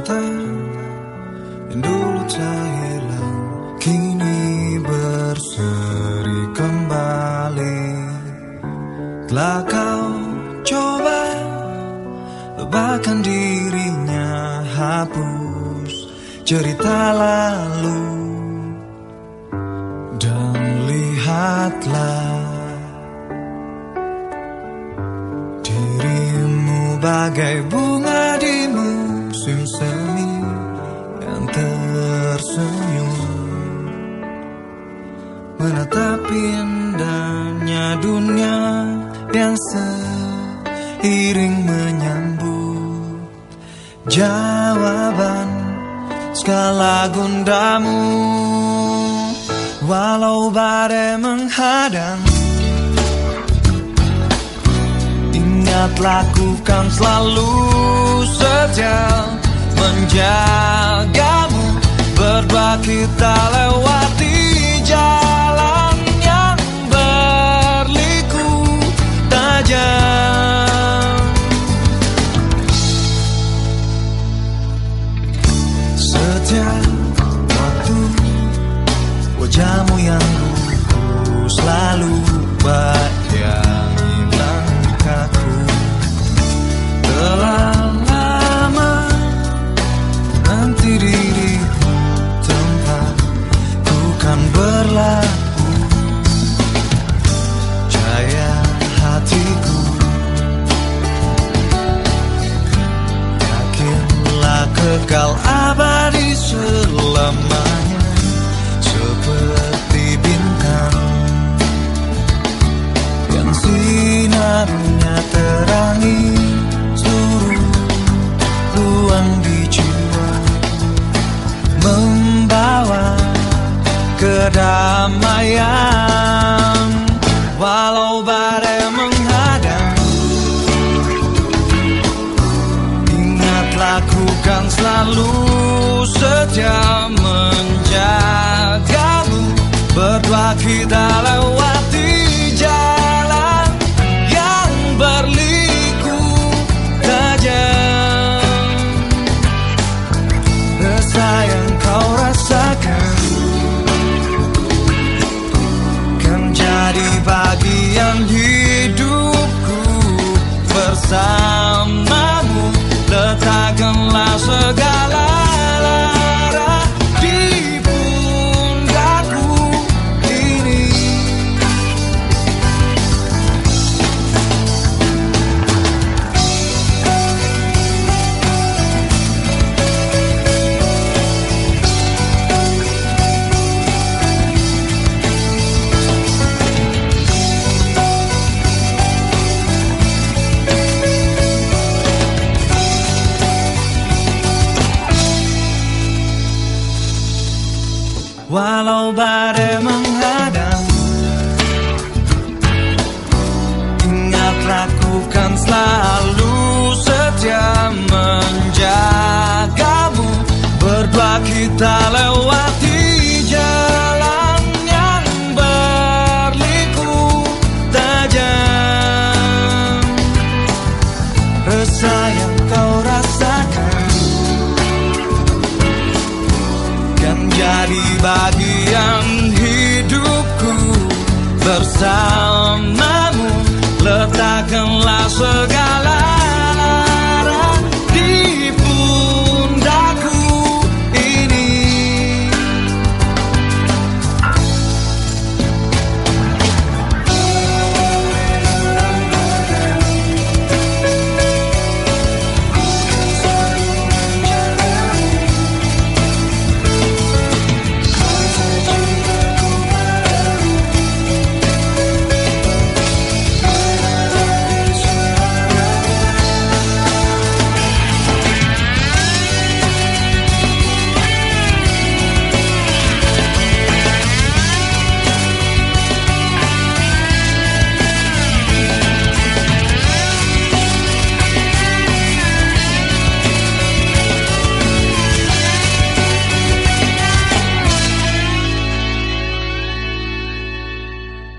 cinta yang dulu tak hilang kini berseri kembali. Telah kau coba lupakan dirinya, hapus cerita lalu, dan lihatlah dirimu bagai bunga di musim semi yang tersenyum menatap indahnya dunia yang seiring menyambut jawaban segala gundamu. Walau badai menghadang, ingat lakukan selalu setia menjagamu. Berdua kita lewati jalan yang berliku tajam. Setiap waktu wajahmu yang ku selalu bayangi langkahku. Telah lama nanti diri tempat ku kan berlaku. Jaya hatiku, yakinlah kekal abadi selamanya, seperti bintang yang sinarnya terangi seluruh ruang di jiwa, membawa kedamaian. Walau badai menghadang, ingat lakukan selalu setia menjagamu. Berdua kita lewati jalan yang berliku tajam. Rasa yang kau rasakan kan jadi bagian hidupku. Bersamamu letakkanlah segala lara di pundakku ini. Walau badai menghadang, ingat lakukan selalu setia menjagamu. Berdua kita lewati jalan yang berliku tajam. Rasa yang kau rasakan kan jadi bagian hidupku. Bersama